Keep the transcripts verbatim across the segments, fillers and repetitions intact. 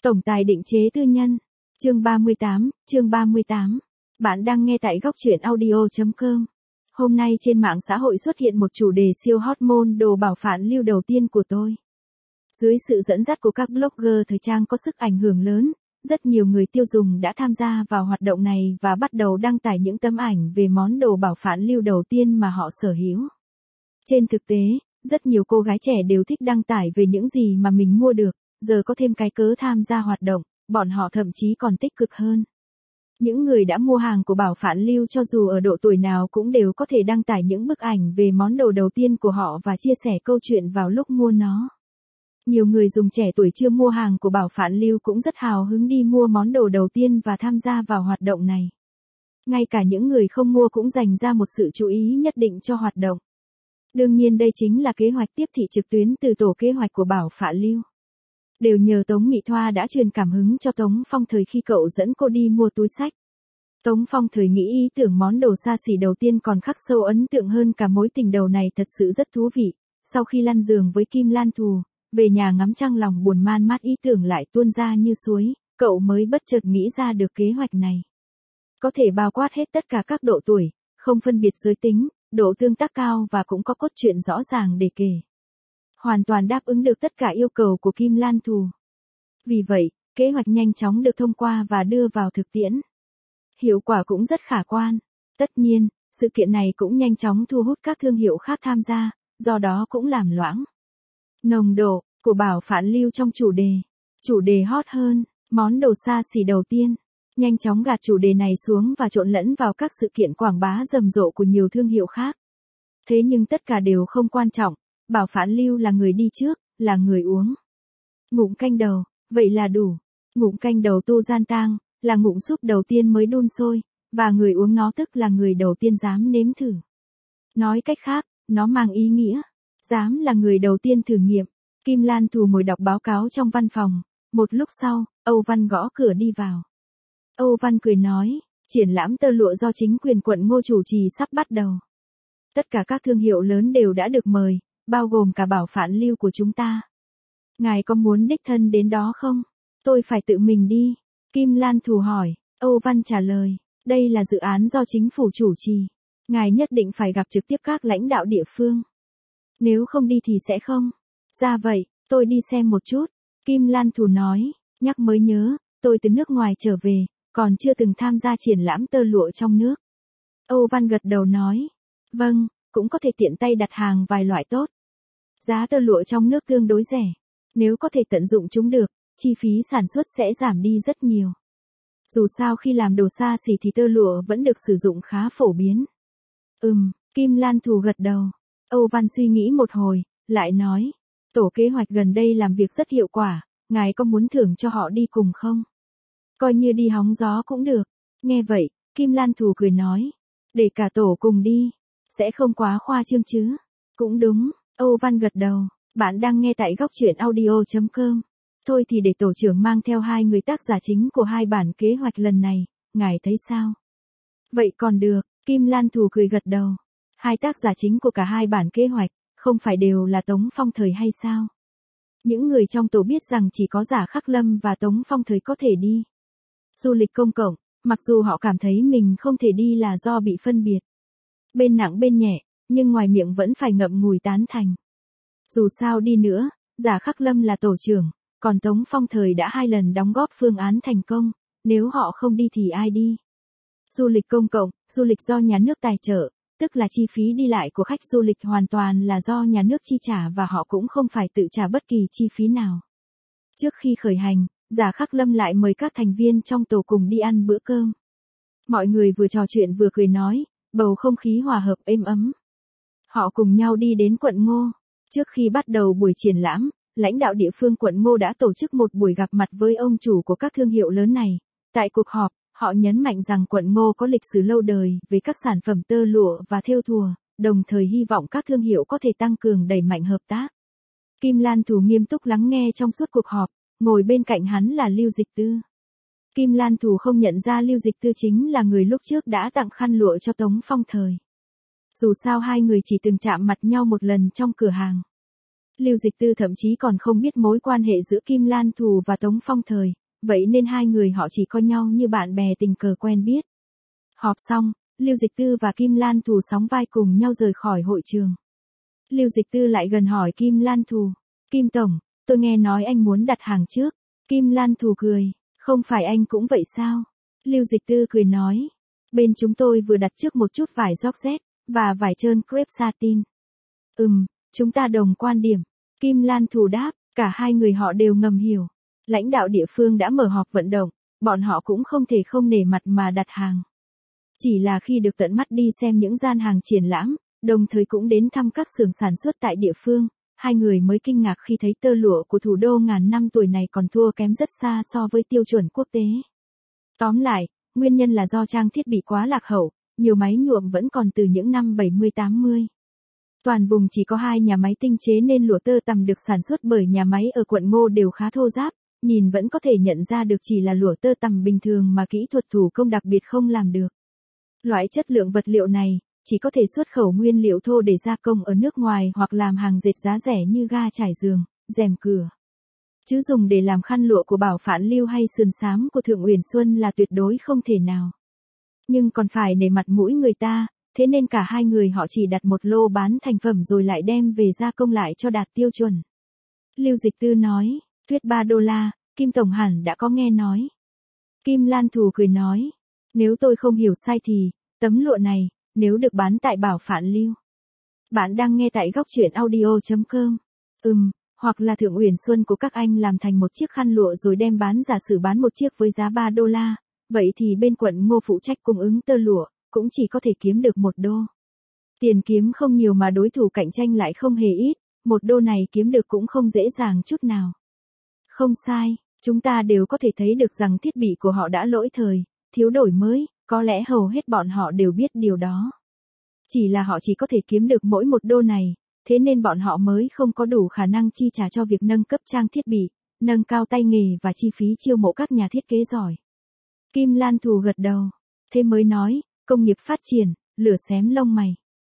Tổng tài định chế tư nhân. Chương ba mươi tám, chương ba mươi tám. Bạn đang nghe tại góc truyện audio chấm com. Hôm nay trên mạng xã hội xuất hiện một chủ đề siêu hot môn đồ bảo phản lưu đầu tiên của tôi. Dưới sự dẫn dắt của các blogger thời trang có sức ảnh hưởng lớn, rất nhiều người tiêu dùng đã tham gia vào hoạt động này và bắt đầu đăng tải những tấm ảnh về món đồ bảo phản lưu đầu tiên mà họ sở hữu. Trên thực tế, rất nhiều cô gái trẻ đều thích đăng tải về những gì mà mình mua được, giờ có thêm cái cớ tham gia hoạt động, bọn họ thậm chí còn tích cực hơn. Những người đã mua hàng của bảo phản lưu cho dù ở độ tuổi nào cũng đều có thể đăng tải những bức ảnh về món đồ đầu tiên của họ và chia sẻ câu chuyện vào lúc mua nó. Nhiều người dùng trẻ tuổi chưa mua hàng của bảo phản lưu cũng rất hào hứng đi mua món đồ đầu tiên và tham gia vào hoạt động này. Ngay cả những người không mua cũng dành ra một sự chú ý nhất định cho hoạt động. Đương nhiên đây chính là kế hoạch tiếp thị trực tuyến từ tổ kế hoạch của bảo phản lưu. Đều nhờ Tống Mỹ Thoa đã truyền cảm hứng cho Tống Phong Thời khi cậu dẫn cô đi mua túi xách. Tống Phong Thời nghĩ ý tưởng món đồ xa xỉ đầu tiên còn khắc sâu ấn tượng hơn cả mối tình đầu này thật sự rất thú vị. Sau khi lăn giường với Kim Lan Thù, về nhà ngắm trăng lòng buồn man mát ý tưởng lại tuôn ra như suối, cậu mới bất chợt nghĩ ra được kế hoạch này. Có thể bao quát hết tất cả các độ tuổi, không phân biệt giới tính, độ tương tác cao và cũng có cốt truyện rõ ràng để kể. Hoàn toàn đáp ứng được tất cả yêu cầu của Kim Lan Thù. Vì vậy, kế hoạch nhanh chóng được thông qua và đưa vào thực tiễn. Hiệu quả cũng rất khả quan. Tất nhiên, sự kiện này cũng nhanh chóng thu hút các thương hiệu khác tham gia, do đó cũng làm loãng nồng độ của bảo phản lưu trong chủ đề. Chủ đề hot hơn, món đồ xa xỉ đầu tiên, nhanh chóng gạt chủ đề này xuống và trộn lẫn vào các sự kiện quảng bá rầm rộ của nhiều thương hiệu khác. Thế nhưng tất cả đều không quan trọng. Bảo phản lưu là người đi trước, là người uống ngụm canh đầu, vậy là đủ. Ngụm canh đầu tu gian tang, là ngụm súp đầu tiên mới đun sôi, và người uống nó tức là người đầu tiên dám nếm thử. Nói cách khác, nó mang ý nghĩa, dám là người đầu tiên thử nghiệm. Kim Lan Thù ngồi đọc báo cáo trong văn phòng, một lúc sau, Âu Văn gõ cửa đi vào. Âu Văn cười nói, triển lãm tơ lụa do chính quyền quận Ngô chủ trì sắp bắt đầu. Tất cả các thương hiệu lớn đều đã được mời, bao gồm cả bảo phản lưu của chúng ta. Ngài có muốn đích thân đến đó không? Tôi phải tự mình đi. Kim Lan Thù hỏi. Âu Văn trả lời, đây là dự án do chính phủ chủ trì. Ngài nhất định phải gặp trực tiếp các lãnh đạo địa phương. Nếu không đi thì sẽ không. Ra vậy, tôi đi xem một chút. Kim Lan Thù nói, nhắc mới nhớ, tôi từ nước ngoài trở về, còn chưa từng tham gia triển lãm tơ lụa trong nước. Âu Văn gật đầu nói, vâng, cũng có thể tiện tay đặt hàng vài loại tốt. Giá tơ lụa trong nước tương đối rẻ. Nếu có thể tận dụng chúng được, chi phí sản xuất sẽ giảm đi rất nhiều. Dù sao khi làm đồ xa xỉ thì tơ lụa vẫn được sử dụng khá phổ biến. Ừm, Kim Lan Thù gật đầu. Âu Văn suy nghĩ một hồi, lại nói, tổ kế hoạch gần đây làm việc rất hiệu quả, ngài có muốn thưởng cho họ đi cùng không? Coi như đi hóng gió cũng được. Nghe vậy, Kim Lan Thù cười nói, để cả tổ cùng đi, sẽ không quá khoa trương chứ? Cũng đúng. Âu Văn gật đầu, bạn đang nghe tại góc truyện audio chấm com. Thôi thì để tổ trưởng mang theo hai người tác giả chính của hai bản kế hoạch lần này, ngài thấy sao? Vậy còn được, Kim Lan Thù cười gật đầu. Hai tác giả chính của cả hai bản kế hoạch, không phải đều là Tống Phong Thời hay sao? Những người trong tổ biết rằng chỉ có Giả Khắc Lâm và Tống Phong Thời có thể đi du lịch công cộng, mặc dù họ cảm thấy mình không thể đi là do bị phân biệt. Bên nặng bên nhẹ. Nhưng ngoài miệng vẫn phải ngậm ngùi tán thành. Dù sao đi nữa, Giả Khắc Lâm là tổ trưởng, còn Tống Phong Thời đã hai lần đóng góp phương án thành công, nếu họ không đi thì ai đi? Du lịch công cộng, du lịch do nhà nước tài trợ, tức là chi phí đi lại của khách du lịch hoàn toàn là do nhà nước chi trả và họ cũng không phải tự trả bất kỳ chi phí nào. Trước khi khởi hành, Giả Khắc Lâm lại mời các thành viên trong tổ cùng đi ăn bữa cơm. Mọi người vừa trò chuyện vừa cười nói, bầu không khí hòa hợp êm ấm. Họ cùng nhau đi đến quận Ngô. Trước khi bắt đầu buổi triển lãm, lãnh đạo địa phương quận Ngô đã tổ chức một buổi gặp mặt với ông chủ của các thương hiệu lớn này. Tại cuộc họp, họ nhấn mạnh rằng quận Ngô có lịch sử lâu đời về các sản phẩm tơ lụa và thêu thùa, đồng thời hy vọng các thương hiệu có thể tăng cường đẩy mạnh hợp tác. Kim Lan Thù nghiêm túc lắng nghe trong suốt cuộc họp, ngồi bên cạnh hắn là Lưu Dịch Tư. Kim Lan Thù không nhận ra Lưu Dịch Tư chính là người lúc trước đã tặng khăn lụa cho Tống Phong Thời. Dù sao hai người chỉ từng chạm mặt nhau một lần trong cửa hàng. Lưu Dịch Tư thậm chí còn không biết mối quan hệ giữa Kim Lan Thù và Tống Phong Thời, vậy nên hai người họ chỉ coi nhau như bạn bè tình cờ quen biết. Họp xong, Lưu Dịch Tư và Kim Lan Thù sóng vai cùng nhau rời khỏi hội trường. Lưu Dịch Tư lại gần hỏi Kim Lan Thù, Kim Tổng, tôi nghe nói anh muốn đặt hàng trước. Kim Lan Thù cười, không phải anh cũng vậy sao? Lưu Dịch Tư cười nói, bên chúng tôi vừa đặt trước một chút vải georgette và vải trơn crepe satin. Ừm, chúng ta đồng quan điểm. Kim Lan Thù đáp, cả hai người họ đều ngầm hiểu. Lãnh đạo địa phương đã mở họp vận động, bọn họ cũng không thể không nể mặt mà đặt hàng. Chỉ là khi được tận mắt đi xem những gian hàng triển lãm, đồng thời cũng đến thăm các xưởng sản xuất tại địa phương, hai người mới kinh ngạc khi thấy tơ lụa của thủ đô ngàn năm tuổi này còn thua kém rất xa so với tiêu chuẩn quốc tế. Tóm lại, nguyên nhân là do trang thiết bị quá lạc hậu, nhiều máy nhuộm vẫn còn từ những năm bảy mươi tám mươi. Toàn vùng chỉ có hai nhà máy tinh chế nên lụa tơ tằm được sản xuất bởi nhà máy ở quận Ngô đều khá thô ráp, nhìn vẫn có thể nhận ra được chỉ là lụa tơ tằm bình thường mà kỹ thuật thủ công đặc biệt không làm được. Loại chất lượng vật liệu này chỉ có thể xuất khẩu nguyên liệu thô để gia công ở nước ngoài hoặc làm hàng dệt giá rẻ như ga trải giường, rèm cửa. Chứ dùng để làm khăn lụa của Bảo Phạn Lưu hay sườn xám của Thượng Uyển Xuân là tuyệt đối không thể nào. Nhưng còn phải nể mặt mũi người ta, thế nên cả hai người họ chỉ đặt một lô bán thành phẩm rồi lại đem về gia công lại cho đạt tiêu chuẩn. Lưu Dịch Tư nói, tuyết ba đô la, Kim Tổng hẳn đã có nghe nói. Kim Lan Thù cười nói, nếu tôi không hiểu sai thì, tấm lụa này, nếu được bán tại Bảo Phạn Lưu. Bạn đang nghe tại góc truyện audio chấm com. Ừm, hoặc là Thượng Uyển Xuân của các anh làm thành một chiếc khăn lụa rồi đem bán, giả sử bán một chiếc với giá ba đô la, vậy thì bên quận Ngô phụ trách cung ứng tơ lụa, cũng chỉ có thể kiếm được một đô. Tiền kiếm không nhiều mà đối thủ cạnh tranh lại không hề ít, một đô này kiếm được cũng không dễ dàng chút nào. Không sai, chúng ta đều có thể thấy được rằng thiết bị của họ đã lỗi thời, thiếu đổi mới, có lẽ hầu hết bọn họ đều biết điều đó. Chỉ là họ chỉ có thể kiếm được mỗi một đô này, thế nên bọn họ mới không có đủ khả năng chi trả cho việc nâng cấp trang thiết bị, nâng cao tay nghề và chi phí chiêu mộ các nhà thiết kế giỏi. Kim Lan Thù gật đầu, thế mới nói, công nghiệp phát triển, lửa xém lông mày.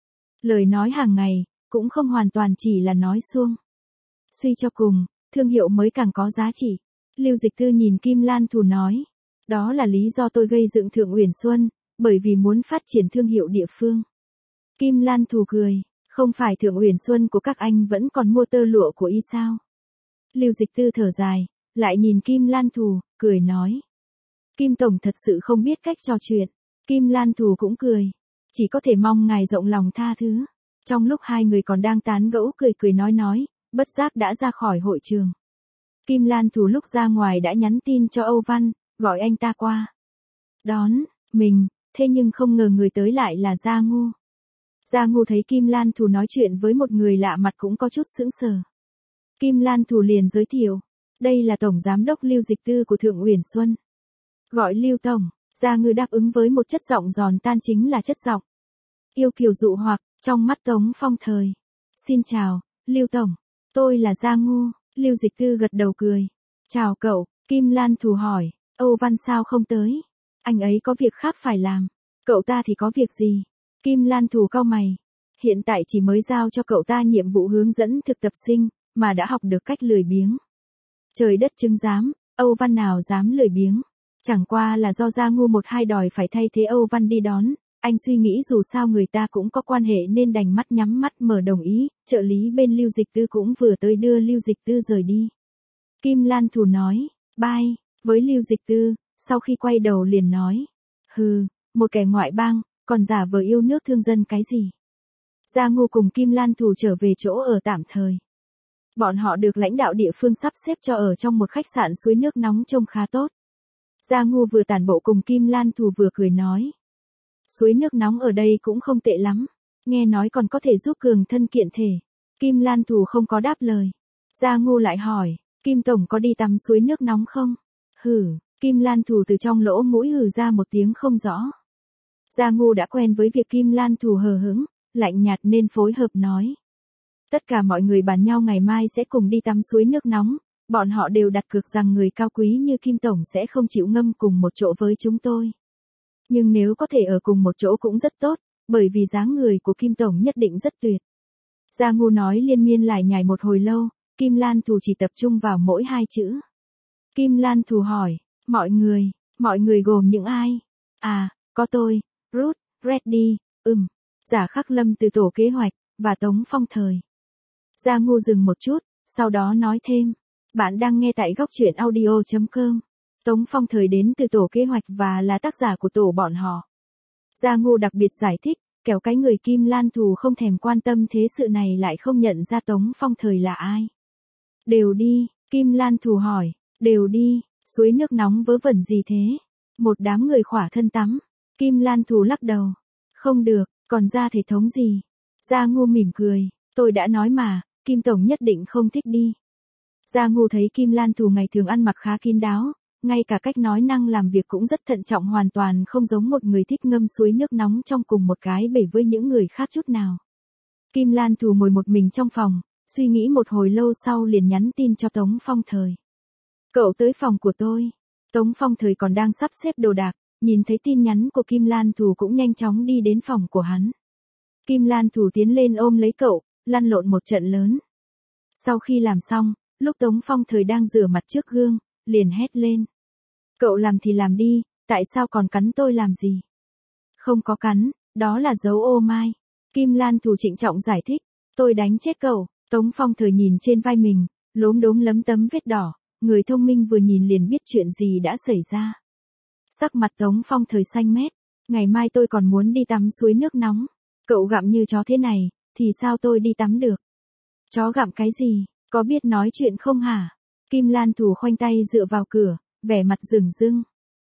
Lời nói hàng ngày, cũng không hoàn toàn chỉ là nói suông. Suy cho cùng, thương hiệu mới càng có giá trị. Lưu Dịch Tư nhìn Kim Lan Thù nói, đó là lý do tôi gây dựng Thượng Uyển Xuân, bởi vì muốn phát triển thương hiệu địa phương. Kim Lan Thù cười, không phải Thượng Uyển Xuân của các anh vẫn còn mua tơ lụa của y sao? Lưu Dịch Tư thở dài, lại nhìn Kim Lan Thù, cười nói. Kim Tổng thật sự không biết cách trò chuyện. Kim Lan Thù cũng cười, chỉ có thể mong ngài rộng lòng tha thứ. Trong lúc hai người còn đang tán gẫu cười cười nói nói, bất giác đã ra khỏi hội trường. Kim Lan Thù lúc ra ngoài đã nhắn tin cho Âu Văn, gọi anh ta qua đón mình, thế nhưng không ngờ người tới lại là Gia Ngu. Gia Ngu thấy Kim Lan Thù nói chuyện với một người lạ mặt cũng có chút sững sờ. Kim Lan Thù liền giới thiệu, đây là Tổng Giám đốc Lưu Dịch Tư của Thượng Uyển Xuân. Gọi Lưu Tổng. Gia Ngư đáp ứng với một chất giọng giòn tan, chính là chất giọng yêu kiều dụ hoặc, trong mắt Tống Phong Thời. Xin chào, Lưu Tổng, tôi là Gia Ngu. Lưu Dịch Tư gật đầu cười. Chào cậu, Kim Lan Thù hỏi, Âu Văn sao không tới? Anh ấy có việc khác phải làm. Cậu ta thì có việc gì? Kim Lan Thù cau mày. Hiện tại chỉ mới giao cho cậu ta nhiệm vụ hướng dẫn thực tập sinh, mà đã học được cách lười biếng. Trời đất chứng giám, Âu Văn nào dám lười biếng. Chẳng qua là do Gia Ngu một hai đòi phải thay thế Âu Văn đi đón, anh suy nghĩ dù sao người ta cũng có quan hệ nên đành mắt nhắm mắt mở đồng ý, trợ lý bên Lưu Dịch Tư cũng vừa tới đưa Lưu Dịch Tư rời đi. Kim Lan Thù nói, bye, với Lưu Dịch Tư, sau khi quay đầu liền nói, hừ, một kẻ ngoại bang, còn giả vờ yêu nước thương dân cái gì. Gia Ngu cùng Kim Lan Thù trở về chỗ ở tạm thời. Bọn họ được lãnh đạo địa phương sắp xếp cho ở trong một khách sạn suối nước nóng trông khá tốt. Gia Ngu vừa tản bộ cùng Kim Lan Thù vừa cười nói. Suối nước nóng ở đây cũng không tệ lắm, nghe nói còn có thể giúp cường thân kiện thể. Kim Lan Thù không có đáp lời. Gia Ngu lại hỏi, Kim Tổng có đi tắm suối nước nóng không? Hử, Kim Lan Thù từ trong lỗ mũi hừ ra một tiếng không rõ. Gia Ngu đã quen với việc Kim Lan Thù hờ hững, lạnh nhạt nên phối hợp nói. Tất cả mọi người bàn nhau ngày mai sẽ cùng đi tắm suối nước nóng. Bọn họ đều đặt cược rằng người cao quý như Kim Tổng sẽ không chịu ngâm cùng một chỗ với chúng tôi. Nhưng nếu có thể ở cùng một chỗ cũng rất tốt, bởi vì dáng người của Kim Tổng nhất định rất tuyệt. Gia Ngu nói liên miên lải nhải một hồi lâu, Kim Lan Thù chỉ tập trung vào mỗi hai chữ. Kim Lan Thù hỏi, mọi người, mọi người gồm những ai? À, có tôi, Ruth, Reddy, ừm, Giả Khắc Lâm từ tổ kế hoạch, và Tống Phong Thời. Gia Ngu dừng một chút, sau đó nói thêm, bạn đang nghe tại góc truyện audio chấm com. Tống Phong Thời đến từ tổ kế hoạch và là tác giả của tổ bọn họ. Gia Ngu đặc biệt giải thích, kẻo cái người Kim Lan Thù không thèm quan tâm thế sự này lại không nhận ra Tống Phong Thời là ai. Đều đi, Kim Lan Thù hỏi, đều đi, suối nước nóng vớ vẩn gì thế? Một đám người khỏa thân tắm. Kim Lan Thù lắc đầu. Không được, còn ra thể thống gì? Gia Ngu mỉm cười, tôi đã nói mà, Kim Tổng nhất định không thích đi. Gia Ngu thấy Kim Lan Thù ngày thường ăn mặc khá kín đáo, ngay cả cách nói năng làm việc cũng rất thận trọng, hoàn toàn không giống một người thích ngâm suối nước nóng trong cùng một cái bể với những người khác chút nào. Kim Lan Thù ngồi một mình trong phòng, suy nghĩ một hồi lâu sau liền nhắn tin cho Tống Phong Thời. Cậu tới phòng của tôi. Tống Phong Thời còn đang sắp xếp đồ đạc, nhìn thấy tin nhắn của Kim Lan Thù cũng nhanh chóng đi đến phòng của hắn. Kim Lan Thù tiến lên ôm lấy cậu, lăn lộn một trận lớn. Sau khi làm xong, lúc Tống Phong Thời đang rửa mặt trước gương, liền hét lên. Cậu làm thì làm đi, tại sao còn cắn tôi làm gì? Không có cắn, đó là dấu ô mai. Kim Lan Thù trịnh trọng giải thích, tôi đánh chết cậu. Tống Phong Thời nhìn trên vai mình, lốm đốm lấm tấm vết đỏ, người thông minh vừa nhìn liền biết chuyện gì đã xảy ra. Sắc mặt Tống Phong Thời xanh mét, ngày mai tôi còn muốn đi tắm suối nước nóng. Cậu gặm như chó thế này, thì sao tôi đi tắm được? Chó gặm cái gì, có biết nói chuyện không hả? Kim Lan Thù khoanh tay dựa vào cửa, vẻ mặt rừng rưng.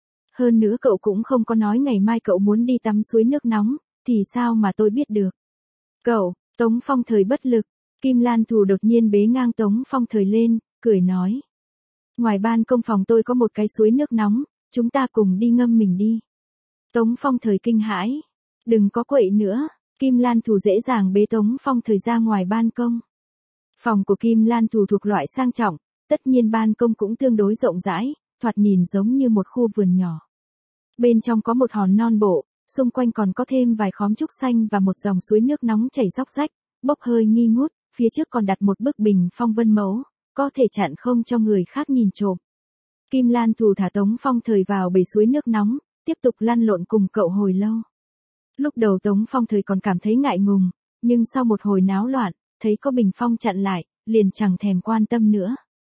Hơn nữa cậu cũng không có nói ngày mai cậu muốn đi tắm suối nước nóng, thì sao mà tôi biết được? Cậu, Tống Phong Thời bất lực, Kim Lan Thù đột nhiên bế ngang Tống Phong Thời lên, cười nói. Ngoài ban công phòng tôi có một cái suối nước nóng, chúng ta cùng đi ngâm mình đi. Tống Phong Thời kinh hãi. Đừng có quậy nữa, Kim Lan Thù dễ dàng bế Tống Phong Thời ra ngoài ban công. Phòng của Kim Lan Thù thuộc loại sang trọng, tất nhiên ban công cũng tương đối rộng rãi, thoạt nhìn giống như một khu vườn nhỏ. Bên trong có một hòn non bộ, xung quanh còn có thêm vài khóm trúc xanh và một dòng suối nước nóng chảy róc rách, bốc hơi nghi ngút, phía trước còn đặt một bức bình phong vân mẫu, có thể chặn không cho người khác nhìn trộm. Kim Lan Thù thả Tống Phong Thời vào bể suối nước nóng, tiếp tục lăn lộn cùng cậu hồi lâu. Lúc đầu Tống Phong Thời còn cảm thấy ngại ngùng, nhưng sau một hồi náo loạn, thấy có bình phong chặn lại, liền chẳng thèm quan tâm nữa.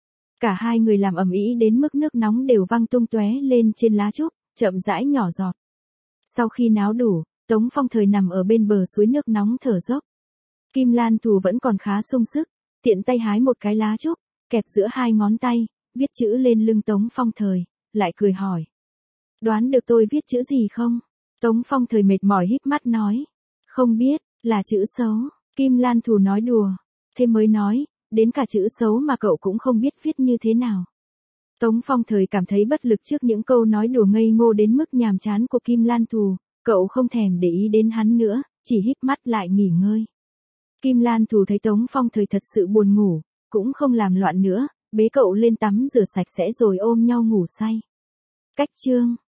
Cả hai người làm ầm ĩ đến mức nước nóng đều văng tung tóe lên trên lá trúc, chậm rãi nhỏ giọt. Sau khi náo đủ, Tống Phong Thời nằm ở bên bờ suối nước nóng thở dốc. Kim Lan Thù vẫn còn khá sung sức, tiện tay hái một cái lá trúc, kẹp giữa hai ngón tay, viết chữ lên lưng Tống Phong Thời, lại cười hỏi. Đoán được tôi viết chữ gì không? Tống Phong Thời mệt mỏi híp mắt nói. Không biết, là chữ xấu. Kim Lan Thù nói đùa. Thế mới nói, đến cả chữ xấu mà cậu cũng không biết viết như thế nào. Tống Phong Thời cảm thấy bất lực trước những câu nói đùa ngây ngô đến mức nhàm chán của Kim Lan Thù, cậu không thèm để ý đến hắn nữa, chỉ híp mắt lại nghỉ ngơi. Kim Lan Thù thấy Tống Phong Thời thật sự buồn ngủ, cũng không làm loạn nữa, bế cậu lên tắm rửa sạch sẽ rồi ôm nhau ngủ say. Cách chương